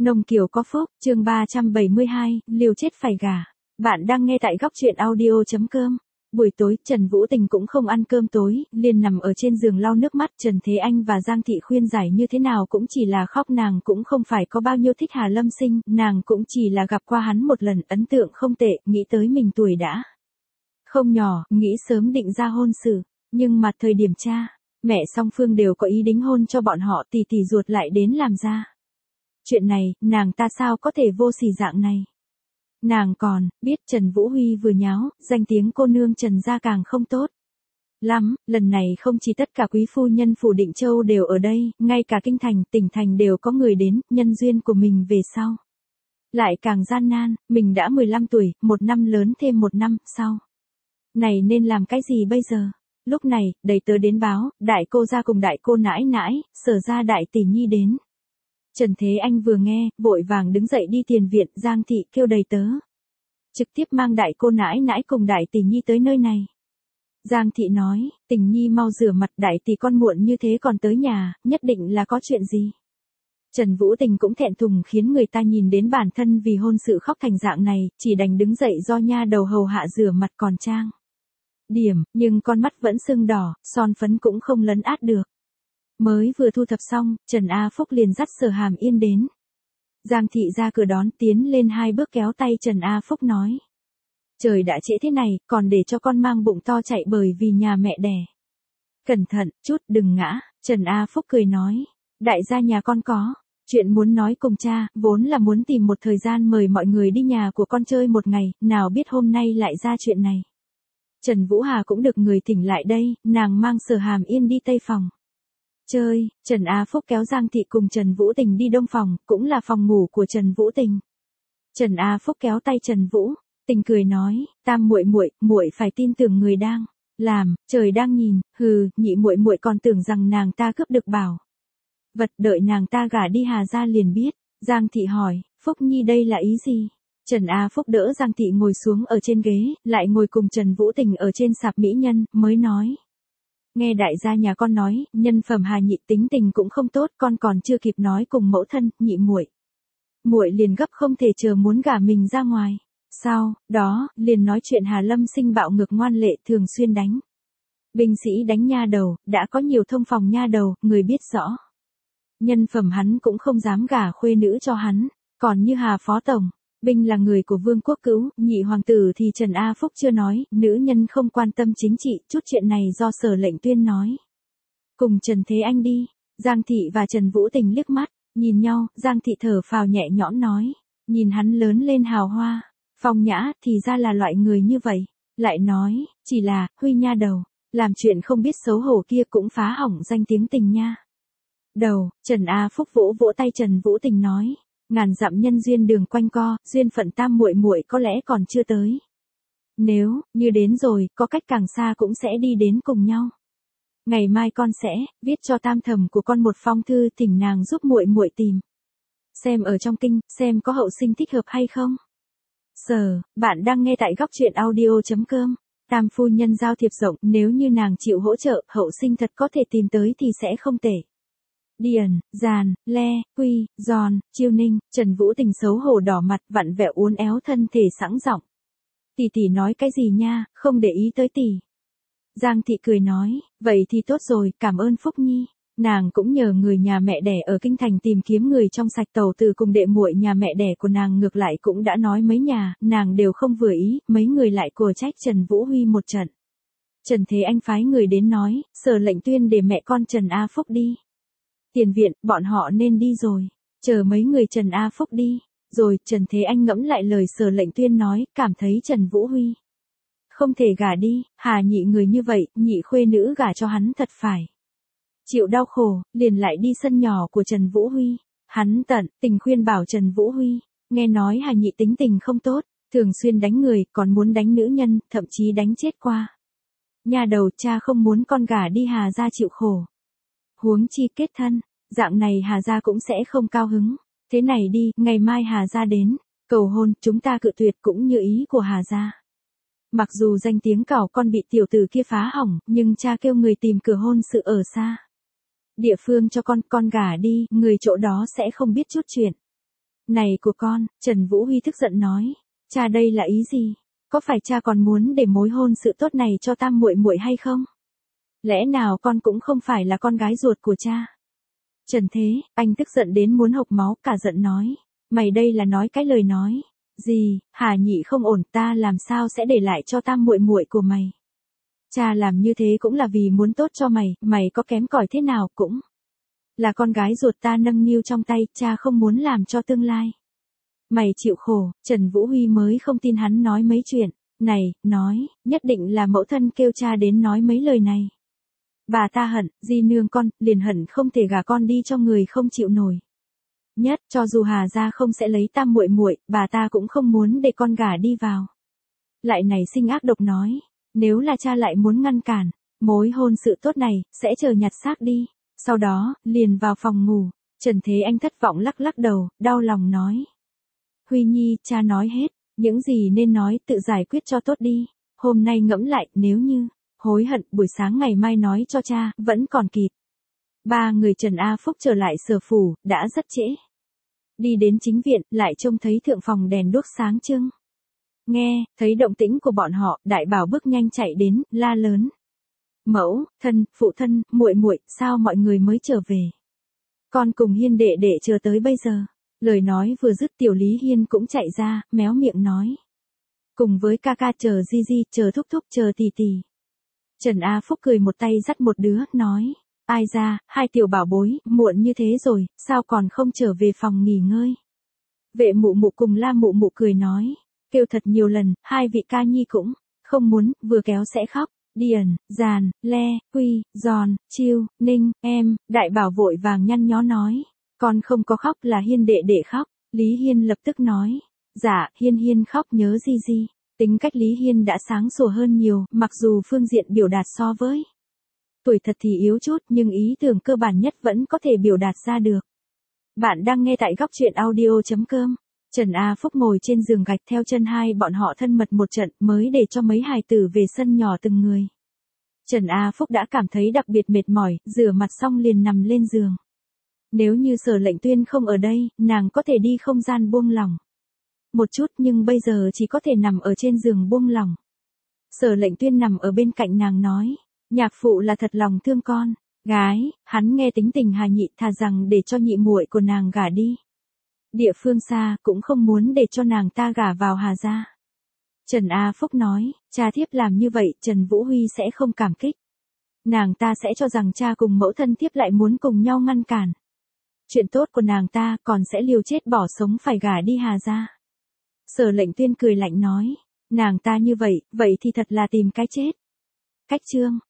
Nông Kiều có phúc, chương 372, liều chết phải gả. Bạn đang nghe tại góc truyện audio.com. Buổi tối, Trần Vũ Tình cũng không ăn cơm tối, liền nằm ở trên giường lau nước mắt. Trần Thế Anh và Giang Thị khuyên giải như thế nào cũng chỉ là khóc, nàng cũng không phải có bao nhiêu thích Hà Lâm Sinh, nàng cũng chỉ là gặp qua hắn một lần, ấn tượng không tệ, nghĩ tới mình tuổi đã không nhỏ, nghĩ sớm định ra hôn sự, nhưng mà thời điểm cha, mẹ song phương đều có ý đính hôn cho bọn họ, tỷ tỷ ruột lại đến làm ra. Chuyện này, nàng ta sao có thể vô sỉ dạng này. Nàng còn biết Trần Vũ Huy vừa nháo, danh tiếng cô nương Trần gia càng không tốt lắm, lần này không chỉ tất cả quý phu nhân phủ Định Châu đều ở đây, ngay cả kinh thành, tỉnh thành đều có người đến, nhân duyên của mình về sau lại càng gian nan, mình đã 15 tuổi, một năm lớn thêm một năm, sau này nên làm cái gì bây giờ? Lúc này, đầy tớ đến báo, đại cô gia cùng đại cô nãi nãi, Sở gia đại tỷ nhi đến. Trần Thế Anh vừa nghe, vội vàng đứng dậy đi tiền viện, Giang Thị kêu đầy tớ trực tiếp mang đại cô nãi nãi cùng đại tỷ nhi tới nơi này. Giang Thị nói, Tình nhi mau rửa mặt, đại tỷ con muộn như thế còn tới nhà, nhất định là có chuyện gì. Trần Vũ Tình cũng thẹn thùng khiến người ta nhìn đến bản thân vì hôn sự khóc thành dạng này, chỉ đành đứng dậy do nha đầu hầu hạ rửa mặt còn trang điểm, nhưng con mắt vẫn sưng đỏ, son phấn cũng không lấn át được. Mới vừa thu thập xong, Trần A Phúc liền dắt Sở Hàm Yên đến. Giang Thị ra cửa đón, tiến lên 2 bước kéo tay Trần A Phúc nói. Trời đã trễ thế này, còn để cho con mang bụng to chạy bởi vì nhà mẹ đẻ. Cẩn thận, chút đừng ngã, Trần A Phúc cười nói. Đại gia nhà con có chuyện muốn nói cùng cha, vốn là muốn tìm một thời gian mời mọi người đi nhà của con chơi một ngày, nào biết hôm nay lại ra chuyện này. Trần Vũ Hà cũng được người thỉnh lại đây, nàng mang Sở Hàm Yên đi tây phòng chơi, Trần A Phúc kéo Giang Thị cùng Trần Vũ Tình đi đông phòng, cũng là phòng ngủ của Trần Vũ Tình. Trần A Phúc kéo tay Trần Vũ Tình cười nói, tam muội muội phải tin tưởng người đang làm, trời đang nhìn, hừ, nhị muội muội còn tưởng rằng nàng ta cướp được bảo vật, đợi nàng ta gả đi Hà gia liền biết. Giang Thị hỏi, Phúc Nhi đây là ý gì? Trần A Phúc đỡ Giang Thị ngồi xuống ở trên ghế, lại ngồi cùng Trần Vũ Tình ở trên sạp mỹ nhân, mới nói. Nghe đại gia nhà con nói, nhân phẩm Hà nhị tính tình cũng không tốt, con còn chưa kịp nói cùng mẫu thân, nhị muội liền gấp không thể chờ muốn gả mình ra ngoài. Sau đó, liền nói chuyện Hà Lâm Sinh bạo ngược ngoan lệ, thường xuyên đánh binh sĩ, đánh nha đầu, đã có nhiều thông phòng nha đầu, người biết rõ. Nhân phẩm hắn cũng không dám gả khuê nữ cho hắn, còn như Hà Phó Tổng Binh là người của Vương Quốc Cữu, nhị hoàng tử thì Trần A Phúc chưa nói, nữ nhân không quan tâm chính trị, chút chuyện này do Sở Lệnh Tuyên nói. Cùng Trần Thế Anh đi. Giang Thị và Trần Vũ Tình liếc mắt, nhìn nhau, Giang Thị thở phào nhẹ nhõm nói, nhìn hắn lớn lên hào hoa, phong nhã, thì ra là loại người như vậy. Lại nói, chỉ là, Huy nha đầu, làm chuyện không biết xấu hổ kia cũng phá hỏng danh tiếng Tình nha đầu. Trần A Phúc vỗ vỗ tay Trần Vũ Tình nói. Ngàn dặm nhân duyên đường quanh co, duyên phận tam muội muội có lẽ còn chưa tới. Nếu như đến rồi, có cách càng xa cũng sẽ đi đến cùng nhau. Ngày mai con sẽ viết cho tam thẩm của con một phong thư, thỉnh nàng giúp muội muội tìm xem ở trong kinh, xem có hậu sinh thích hợp hay không. Bạn đang nghe tại góc truyện audio.com. Tam phu nhân giao thiệp rộng, nếu như nàng chịu hỗ trợ, hậu sinh thật có thể tìm tới thì sẽ không tệ. Điền, Giàn, Le, Quy, Giòn, Chiêu Ninh, Trần Vũ Tình xấu hổ đỏ mặt, vặn vẹo uốn éo thân thể sẵn giọng. Tỷ tỷ nói cái gì nha, không để ý tới tỷ. Giang Thị cười nói, vậy thì tốt rồi, cảm ơn Phúc Nhi. Nàng cũng nhờ người nhà mẹ đẻ ở kinh thành tìm kiếm người trong sạch, Tẩu Tử cùng đệ muội nhà mẹ đẻ của nàng ngược lại cũng đã nói mấy nhà, nàng đều không vừa ý, mấy người lại của trách Trần Vũ Huy một trận. Trần Thế Anh phái người đến nói, Sở Lệnh Tuyên để mẹ con Trần A Phúc đi tiền viện, bọn họ nên đi rồi. Chờ mấy người Trần A Phúc đi rồi, Trần Thế Anh ngẫm lại lời Sở Lệnh Tuyên nói, cảm thấy Trần Vũ Huy không thể gả đi, Hà nhị người như vậy, nhị khuê nữ gả cho hắn thật phải chịu đau khổ, liền lại đi sân nhỏ của Trần Vũ Huy. Hắn tận tình khuyên bảo Trần Vũ Huy, nghe nói Hà nhị tính tình không tốt, thường xuyên đánh người, còn muốn đánh nữ nhân, thậm chí đánh chết qua nhà đầu, cha không muốn con gả đi Hà gia chịu khổ. Huống chi kết thân, dạng này Hà gia cũng sẽ không cao hứng. Thế này đi, ngày mai Hà gia đến cầu hôn, chúng ta cự tuyệt cũng như ý của Hà gia. Mặc dù danh tiếng cảo con bị tiểu tử kia phá hỏng, nhưng cha kêu người tìm cửa hôn sự ở xa địa phương cho con gả đi, người chỗ đó sẽ không biết chút chuyện. Này của con, Trần Vũ Huy tức giận nói. Cha đây là ý gì? Có phải cha còn muốn để mối hôn sự tốt này cho tam muội muội hay không? Lẽ nào con cũng không phải là con gái ruột của cha? Trần Thế, anh tức giận đến muốn hộc máu, cả giận nói. Mày đây là nói cái lời nói gì? Hà Nhị không ổn, ta làm sao sẽ để lại cho tam muội muội của mày? Cha làm như thế cũng là vì muốn tốt cho mày, mày có kém cỏi thế nào cũng là con gái ruột ta nâng niu trong tay, cha không muốn làm cho tương lai mày chịu khổ. Trần Vũ Huy mới không tin hắn nói mấy chuyện này, nói, nhất định là mẫu thân kêu cha đến nói mấy lời này. Bà ta hận, di nương con, liền hận không thể gả con đi cho người không chịu nổi. Nhất, cho dù Hà gia không sẽ lấy tam muội muội, bà ta cũng không muốn để con gả đi vào. Lại nảy sinh ác độc nói, nếu là cha lại muốn ngăn cản mối hôn sự tốt này, sẽ chờ nhặt xác đi. Sau đó, liền vào phòng ngủ. Trần Thế Anh thất vọng lắc lắc đầu, đau lòng nói. Huy Nhi, cha nói hết, những gì nên nói tự giải quyết cho tốt đi. Hôm nay ngẫm lại, nếu như hối hận, buổi sáng ngày mai nói cho cha, vẫn còn kịp. Ba người Trần A Phúc trở lại Sở phủ, đã rất trễ. Đi đến chính viện, lại trông thấy thượng phòng đèn đuốc sáng trưng. Nghe, thấy động tĩnh của bọn họ, Đại Bảo bước nhanh chạy đến, la lớn. Mẫu, thân, phụ thân, muội muội, sao mọi người mới trở về? Con cùng Hiên đệ đệ chờ tới bây giờ. Lời nói vừa dứt, Tiểu Lý Hiên cũng chạy ra, méo miệng nói. Cùng với ca ca chờ Di Di, chờ thúc thúc, chờ tì tì. Trần A Phúc cười một tay dắt một đứa, nói. Ai ra, hai tiểu bảo bối, muộn như thế rồi, sao còn không trở về phòng nghỉ ngơi? Vệ mụ mụ cùng La mụ mụ cười nói. Kêu thật nhiều lần, hai vị ca nhi cũng không muốn, vừa kéo sẽ khóc. Điền, Giàn, Le, Huy, Giòn, Chiêu, Ninh, em, Đại Bảo vội vàng nhăn nhó nói. Con không có khóc, là Hiên đệ đệ khóc. Lý Hiên lập tức nói. Dạ, Hiên Hiên khóc nhớ Di Di. Tính cách Lý Hiên đã sáng sủa hơn nhiều, mặc dù phương diện biểu đạt so với tuổi thật thì yếu chút, nhưng ý tưởng cơ bản nhất vẫn có thể biểu đạt ra được. Bạn đang nghe tại góc truyện audio.com. Trần A Phúc ngồi trên giường gạch, theo chân hai bọn họ thân mật một trận mới để cho mấy hài tử về sân nhỏ từng người. Trần A Phúc đã cảm thấy đặc biệt mệt mỏi, rửa mặt xong liền nằm lên giường. Nếu như Sở Lệnh Tuyên không ở đây, nàng có thể đi không gian buông lỏng một chút, nhưng bây giờ chỉ có thể nằm ở trên giường buông lỏng. Sở Lệnh Tuyên nằm ở bên cạnh nàng nói, nhạc phụ là thật lòng thương con gái, hắn nghe tính tình Hà Nhị, thà rằng để cho nhị muội của nàng gả đi địa phương xa, cũng không muốn để cho nàng ta gả vào Hà gia. Trần A Phúc nói, cha thiếp làm như vậy, Trần Vũ Huy sẽ không cảm kích. Nàng ta sẽ cho rằng cha cùng mẫu thân thiếp lại muốn cùng nhau ngăn cản chuyện tốt của nàng ta, còn sẽ liều chết bỏ sống phải gả đi Hà gia. Sở Lệnh Tuyên cười lạnh nói, nàng ta như vậy, vậy thì thật là tìm cái chết. Cách chương